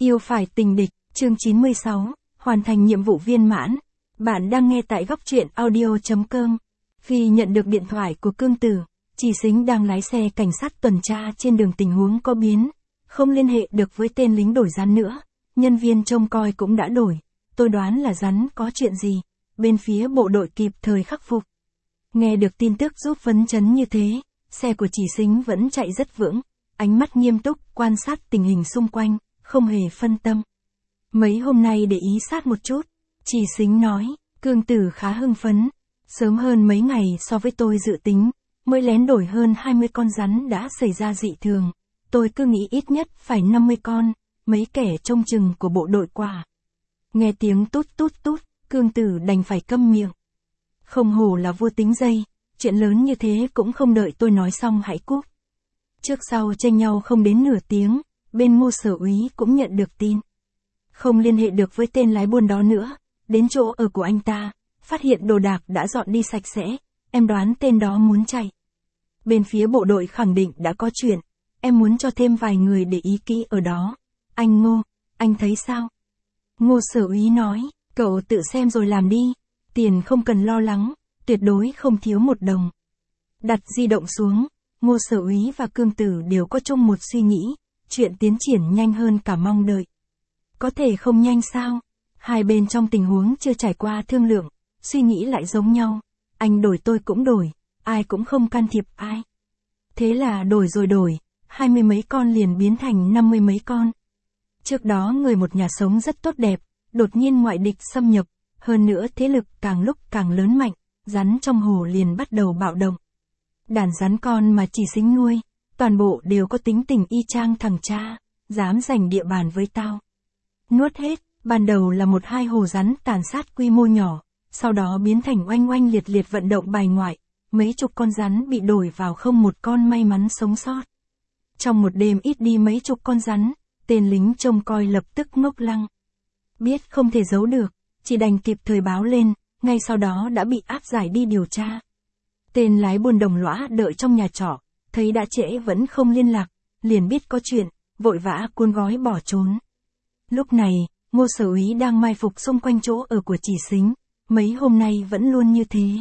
Yêu phải tình địch, chương 96, hoàn thành nhiệm vụ viên mãn. Bạn đang nghe tại góc truyện audio.com. Khi nhận được điện thoại của Cương Tử, Chỉ Sính đang lái xe cảnh sát tuần tra trên đường, tình huống có biến, không liên hệ được với tên lính đổi rắn nữa, nhân viên trông coi cũng đã đổi, tôi đoán là rắn có chuyện gì, bên phía bộ đội kịp thời khắc phục. Nghe được tin tức giúp phấn chấn như thế, xe của Chỉ Sính vẫn chạy rất vững, ánh mắt nghiêm túc quan sát tình hình xung quanh, không hề phân tâm. Mấy hôm nay để ý sát một chút, Chỉ Sính nói, Cương Tử khá hưng phấn, sớm hơn mấy ngày so với tôi dự tính, mới lén đổi hơn 20 con rắn đã xảy ra dị thường, tôi cứ nghĩ ít nhất phải 50 con, mấy kẻ trông chừng của bộ đội quả. Nghe tiếng tút tút tút, Cương Tử đành phải câm miệng. Không hổ là vua tính dây, chuyện lớn như thế cũng không đợi tôi nói xong hãy cúp. Trước sau tranh nhau không đến nửa tiếng, bên Ngô Sở Úy cũng nhận được tin. Không liên hệ được với tên lái buôn đó nữa, đến chỗ ở của anh ta, phát hiện đồ đạc đã dọn đi sạch sẽ, em đoán tên đó muốn chạy. Bên phía bộ đội khẳng định đã có chuyện, em muốn cho thêm vài người để ý kỹ ở đó. Anh Ngô, anh thấy sao? Ngô Sở Úy nói, cậu tự xem rồi làm đi, tiền không cần lo lắng, tuyệt đối không thiếu một đồng. Đặt di động xuống, Ngô Sở Úy và Cương Tử đều có chung một suy nghĩ, chuyện tiến triển nhanh hơn cả mong đợi. Có thể không nhanh sao? Hai bên trong tình huống chưa trải qua thương lượng, suy nghĩ lại giống nhau, anh đổi tôi cũng đổi, ai cũng không can thiệp ai. Thế là đổi rồi đổi, 20 mấy con liền biến thành 50 mấy con. Trước đó người một nhà sống rất tốt đẹp, đột nhiên ngoại địch xâm nhập, hơn nữa thế lực càng lúc càng lớn mạnh, rắn trong hồ liền bắt đầu bạo động. Đàn rắn con mà Chỉ Sính nuôi, toàn bộ đều có tính tình y chang thằng cha, dám giành địa bàn với tao. Nuốt hết, ban đầu là một hai hồ rắn tàn sát quy mô nhỏ, sau đó biến thành oanh oanh liệt liệt vận động bài ngoại, mấy chục con rắn bị đổi vào không một con may mắn sống sót. Trong một đêm ít đi mấy chục con rắn, tên lính trông coi lập tức ngốc lăng. Biết không thể giấu được, chỉ đành kịp thời báo lên, ngay sau đó đã bị áp giải đi điều tra. Tên lái buôn đồng lõa đợi trong nhà trọ, thấy đã trễ vẫn không liên lạc, liền biết có chuyện, vội vã cuốn gói bỏ trốn. Lúc này, Ngô Sở Úy đang mai phục xung quanh chỗ ở của Chỉ Sính, mấy hôm nay vẫn luôn như thế.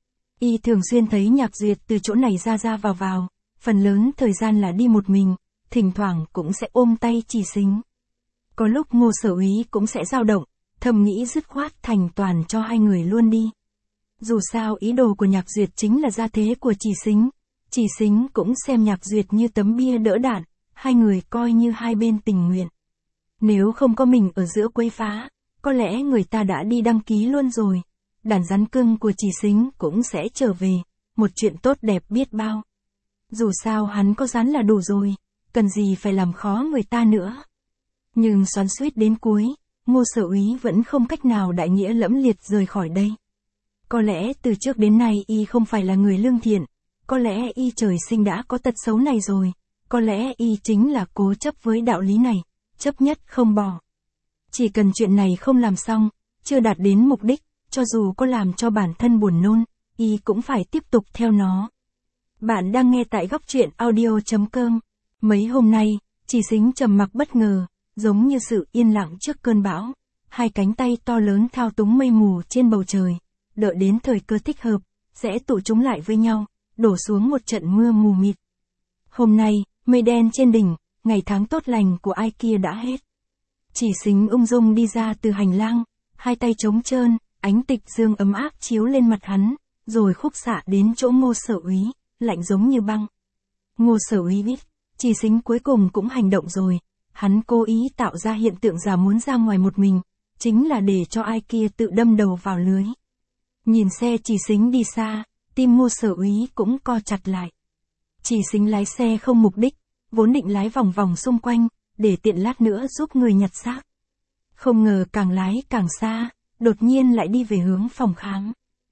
Y thường xuyên thấy Nhạc Duyệt từ chỗ này ra vào, phần lớn thời gian là đi một mình, thỉnh thoảng cũng sẽ ôm tay Chỉ Sính. Có lúc Ngô Sở Úy cũng sẽ dao động, thầm nghĩ dứt khoát thành toàn cho hai người luôn đi. Dù sao ý đồ của Nhạc Duyệt chính là gia thế của Chỉ Sính cũng xem Nhạc Duyệt như tấm bia đỡ đạn, hai người coi như hai bên tình nguyện. Nếu không có mình ở giữa quấy phá, có lẽ người ta đã đi đăng ký luôn rồi. Đàn rắn cưng của Chỉ Sính cũng sẽ trở về, một chuyện tốt đẹp biết bao. Dù sao hắn có rắn là đủ rồi, cần gì phải làm khó người ta nữa. Nhưng xoắn xuýt đến cuối, Ngô Sở Úy vẫn không cách nào đại nghĩa lẫm liệt rời khỏi đây. Có lẽ từ trước đến nay y không phải là người lương thiện, có lẽ y trời sinh đã có tật xấu này rồi, có lẽ y chính là cố chấp với đạo lý này, chấp nhất không bỏ. Chỉ cần chuyện này không làm xong, chưa đạt đến mục đích, cho dù có làm cho bản thân buồn nôn, y cũng phải tiếp tục theo nó. Bạn đang nghe tại góc truyện audio.com. Mấy hôm nay, Chỉ Sính trầm mặc bất ngờ, giống như sự yên lặng trước cơn bão, hai cánh tay to lớn thao túng mây mù trên bầu trời, đợi đến thời cơ thích hợp, sẽ tụ chúng lại với nhau, đổ xuống một trận mưa mù mịt. Hôm nay, mây đen trên đỉnh, ngày tháng tốt lành của ai kia đã hết. Chỉ Sính ung dung đi ra từ hành lang, hai tay trống trơn, ánh tịch dương ấm áp chiếu lên mặt hắn, rồi khúc xạ đến chỗ Ngô Sở Úy, lạnh giống như băng. Ngô Sở Úy biết, Chỉ Sính cuối cùng cũng hành động rồi, hắn cố ý tạo ra hiện tượng giả muốn ra ngoài một mình, chính là để cho ai kia tự đâm đầu vào lưới. Nhìn xe Chỉ Sính đi xa, tim Ngô Sở Úy cũng co chặt lại. Chỉ Sính lái xe không mục đích, vốn định lái vòng vòng xung quanh, để tiện lát nữa giúp người nhặt xác. Không ngờ càng lái càng xa, đột nhiên lại đi về hướng phòng khám.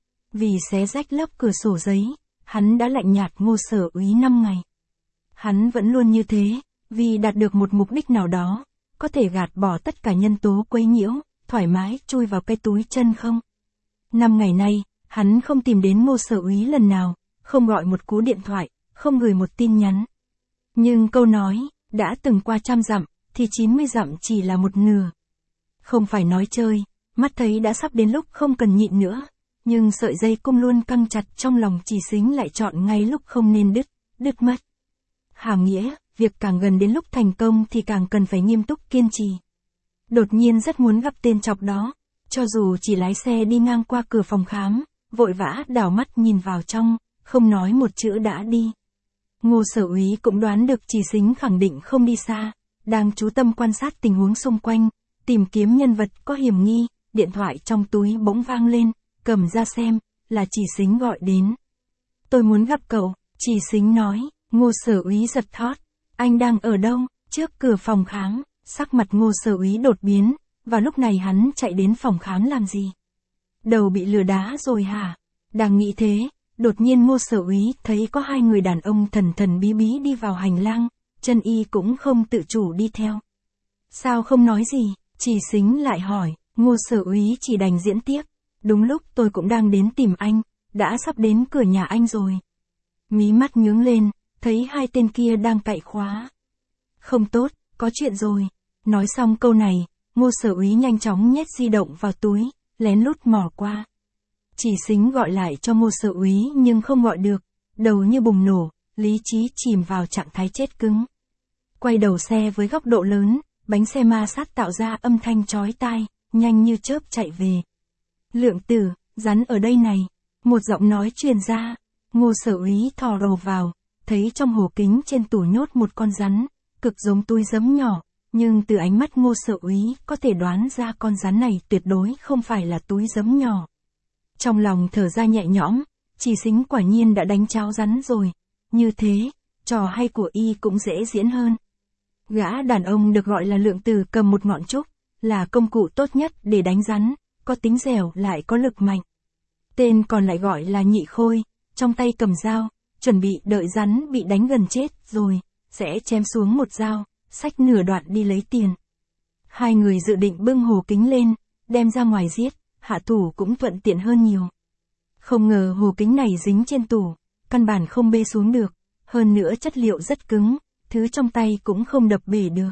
Vì xé rách lớp cửa sổ giấy, hắn đã lạnh nhạt Ngô Sở Úy 5 ngày. Hắn vẫn luôn như thế, vì đạt được một mục đích nào đó, có thể gạt bỏ tất cả nhân tố quấy nhiễu, thoải mái chui vào cái túi chân không. 5 ngày nay, hắn không tìm đến Ngô Sở Úy lần nào, không gọi một cú điện thoại, không gửi một tin nhắn. Nhưng câu nói, đã từng qua trăm dặm, thì 90 dặm chỉ là một nửa. Không phải nói chơi, mắt thấy đã sắp đến lúc không cần nhịn nữa, nhưng sợi dây cung luôn căng chặt trong lòng Chỉ Sính lại chọn ngay lúc không nên đứt mất. Hàm nghĩa, việc càng gần đến lúc thành công thì càng cần phải nghiêm túc kiên trì. Đột nhiên rất muốn gặp tên chọc đó, cho dù chỉ lái xe đi ngang qua cửa phòng khám, vội vã đảo mắt nhìn vào trong, không nói một chữ đã đi. Ngô Sở Úy cũng đoán được Chỉ Sính khẳng định không đi xa, đang chú tâm quan sát tình huống xung quanh, tìm kiếm nhân vật có hiểm nghi, điện thoại trong túi bỗng vang lên, cầm ra xem, là Chỉ Sính gọi đến. Tôi muốn gặp cậu, Chỉ Sính nói. Ngô Sở Úy giật thót, anh đang ở đâu? Trước cửa phòng khám, sắc mặt Ngô Sở Úy đột biến, và lúc này hắn chạy đến phòng khám làm gì? Đầu bị lừa đá rồi hả? Đang nghĩ thế, đột nhiên Ngô Sở Úy thấy có hai người đàn ông thần thần bí bí đi vào hành lang, chân y cũng không tự chủ đi theo. Sao không nói gì? Chỉ Sính lại hỏi, Ngô Sở Úy chỉ đành diễn tiếp. Đúng lúc tôi cũng đang đến tìm anh, đã sắp đến cửa nhà anh rồi. Mí mắt nhướng lên, thấy hai tên kia đang cạy khóa. Không tốt, có chuyện rồi. Nói xong câu này, Ngô Sở Úy nhanh chóng nhét di động vào túi, lén lút mò qua. Chỉ Sính gọi lại cho Ngô Sở Úy nhưng không gọi được, đầu như bùng nổ, lý trí chìm vào trạng thái chết cứng. Quay đầu xe với góc độ lớn, bánh xe ma sát tạo ra âm thanh chói tai, nhanh như chớp chạy về. Lượng Tử, rắn ở đây này. Một giọng nói truyền ra, Ngô Sở Úy thò đầu vào, thấy trong hồ kính trên tủ nhốt một con rắn, cực giống túi giấm nhỏ, nhưng từ ánh mắt Ngô Sở Úy có thể đoán ra con rắn này tuyệt đối không phải là túi giấm nhỏ. Trong lòng thở ra nhẹ nhõm, Chỉ Sính quả nhiên đã đánh cháo rắn rồi, như thế, trò hay của y cũng dễ diễn hơn. Gã đàn ông được gọi là Lượng Tử cầm một ngọn trúc, là công cụ tốt nhất để đánh rắn, có tính dẻo lại có lực mạnh. Tên còn lại gọi là Nhị Khôi, trong tay cầm dao, chuẩn bị đợi rắn bị đánh gần chết rồi, sẽ chém xuống một dao, xách nửa đoạn đi lấy tiền. Hai người dự định bưng hồ kính lên, đem ra ngoài giết, hạ thủ cũng thuận tiện hơn nhiều. Không ngờ hồ kính này dính trên tủ, căn bản không bê xuống được, hơn nữa chất liệu rất cứng, thứ trong tay cũng không đập bể được.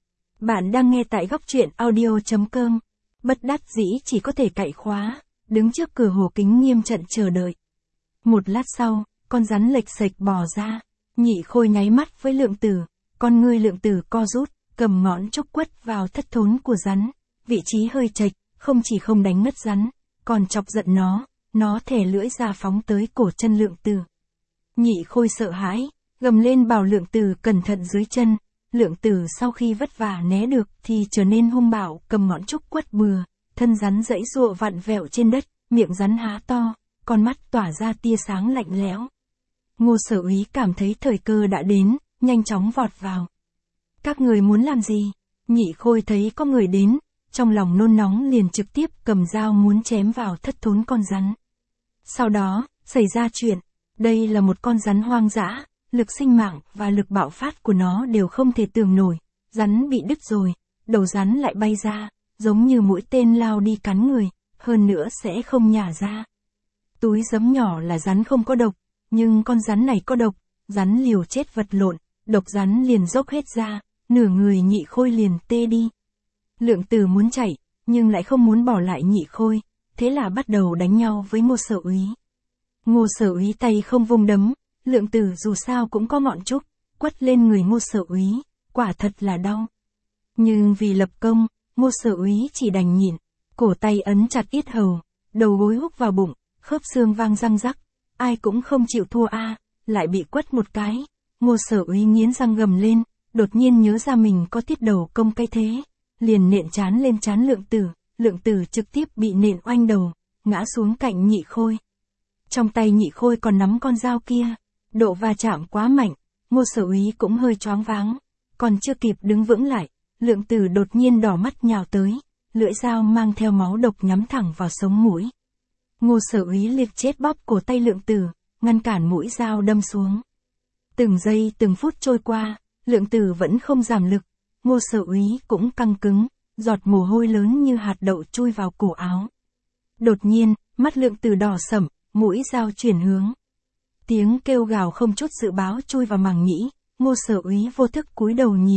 Bạn đang nghe tại góc truyện audio.com, bất đắc dĩ chỉ có thể cạy khóa, đứng trước cửa hồ kính nghiêm trận chờ đợi. Một lát sau, con rắn lệch sệch bò ra, Nhị Khôi nháy mắt với Lượng Tử, con ngươi Lượng Tử co rút, cầm ngón trúc quất vào thất thốn của rắn, vị trí hơi chệch, không chỉ không đánh ngất rắn, còn chọc giận nó thè lưỡi ra phóng tới cổ chân Lượng Tử. Nhị Khôi sợ hãi, gầm lên bảo Lượng Tử cẩn thận dưới chân. Lượng Tử sau khi vất vả né được thì trở nên hung bạo, cầm ngón trúc quất bừa, thân rắn giãy giụa vặn vẹo trên đất, miệng rắn há to, con mắt tỏa ra tia sáng lạnh lẽo. Ngô Sở Úy cảm thấy thời cơ đã đến, nhanh chóng vọt vào. Các người muốn làm gì? Nhị Khôi thấy có người đến, trong lòng nôn nóng liền trực tiếp cầm dao muốn chém vào thất thốn con rắn. Sau đó, xảy ra chuyện, đây là một con rắn hoang dã, lực sinh mạng và lực bạo phát của nó đều không thể tưởng nổi, rắn bị đứt rồi, đầu rắn lại bay ra, giống như mũi tên lao đi cắn người, hơn nữa sẽ không nhả ra. Túi giấm nhỏ là rắn không có độc, nhưng con rắn này có độc, rắn liều chết vật lộn, độc rắn liền dốc hết ra, nửa người Nhị Khôi liền tê đi. Lượng Tử muốn chạy, nhưng lại không muốn bỏ lại Nhị Khôi, thế là bắt đầu đánh nhau với Ngô Sở Úy. Ngô Sở Úy tay không vung đấm, Lượng Tử dù sao cũng có ngọn trúc, quất lên người Ngô Sở Úy, quả thật là đau. Nhưng vì lập công, Ngô Sở Úy chỉ đành nhịn, cổ tay ấn chặt yết hầu, đầu gối húc vào bụng, khớp xương vang răng rắc, ai cũng không chịu thua lại bị quất một cái. Ngô Sở Úy nghiến răng gầm lên, đột nhiên nhớ ra mình có tiết đầu công cái thế, liền nện trán lên trán Lượng Tử trực tiếp bị nện oanh đầu, ngã xuống cạnh Nhị Khôi. Trong tay Nhị Khôi còn nắm con dao kia, độ va chạm quá mạnh, Ngô Sở Úy cũng hơi choáng váng, còn chưa kịp đứng vững lại, Lượng Tử đột nhiên đỏ mắt nhào tới, lưỡi dao mang theo máu độc nhắm thẳng vào sống mũi. Ngô Sở Úy liệt chết bóp cổ tay Lượng Tử, ngăn cản mũi dao đâm xuống. Từng giây từng phút trôi qua, Lượng Tử vẫn không giảm lực, Ngô Sở Úy cũng căng cứng, giọt mồ hôi lớn như hạt đậu chui vào cổ áo. Đột nhiên, mắt Lượng Tử đỏ sẫm, mũi dao chuyển hướng. Tiếng kêu gào không chút dự báo chui vào màng nhĩ, Ngô Sở Úy vô thức cúi đầu nhìn,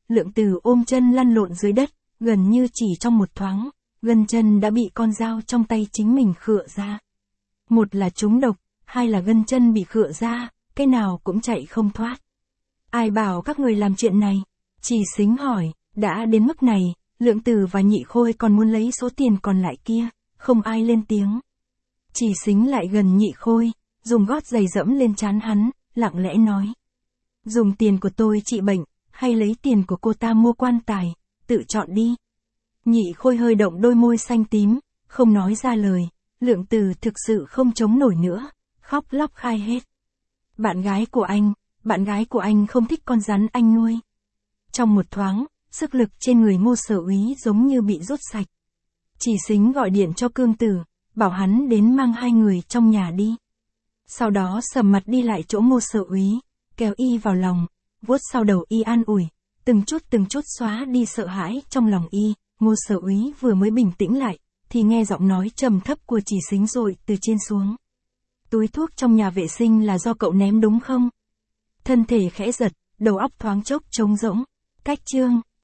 Lượng Từ ôm chân lăn lộn dưới đất, gần như chỉ trong một thoáng, gân chân đã bị con dao trong tay chính mình khựa ra. Một là trúng độc, hai là gân chân bị khựa ra, cái nào cũng chạy không thoát. Ai bảo các người làm chuyện này? Chỉ Xính hỏi, đã đến mức này, Lượng Từ và Nhị Khôi còn muốn lấy số tiền còn lại kia, không ai lên tiếng. Chỉ Xính lại gần Nhị Khôi, dùng gót giày dẫm lên trán hắn, lặng lẽ nói. Dùng tiền của tôi trị bệnh, hay lấy tiền của cô ta mua quan tài, tự chọn đi. Nhị Khôi hơi động đôi môi xanh tím, không nói ra lời, Lượng Từ thực sự không chống nổi nữa, khóc lóc khai hết. Bạn gái của anh không thích con rắn anh nuôi. Trong một thoáng, sức lực trên người Ngô Sở Úy giống như bị rút sạch. Chỉ Xính gọi điện cho Cương Tử, bảo hắn đến mang hai người trong nhà đi. Sau đó sầm mặt đi lại chỗ Ngô Sở Úy, kéo y vào lòng, vuốt sau đầu y an ủi, từng chút xóa đi sợ hãi trong lòng y. Ngô Sở Úy vừa mới bình tĩnh lại, thì nghe giọng nói trầm thấp của Chỉ Xính dội từ trên xuống. Túi thuốc trong nhà vệ sinh là do cậu ném đúng không? Thân thể khẽ giật, đầu óc thoáng chốc trống rỗng. Cách chương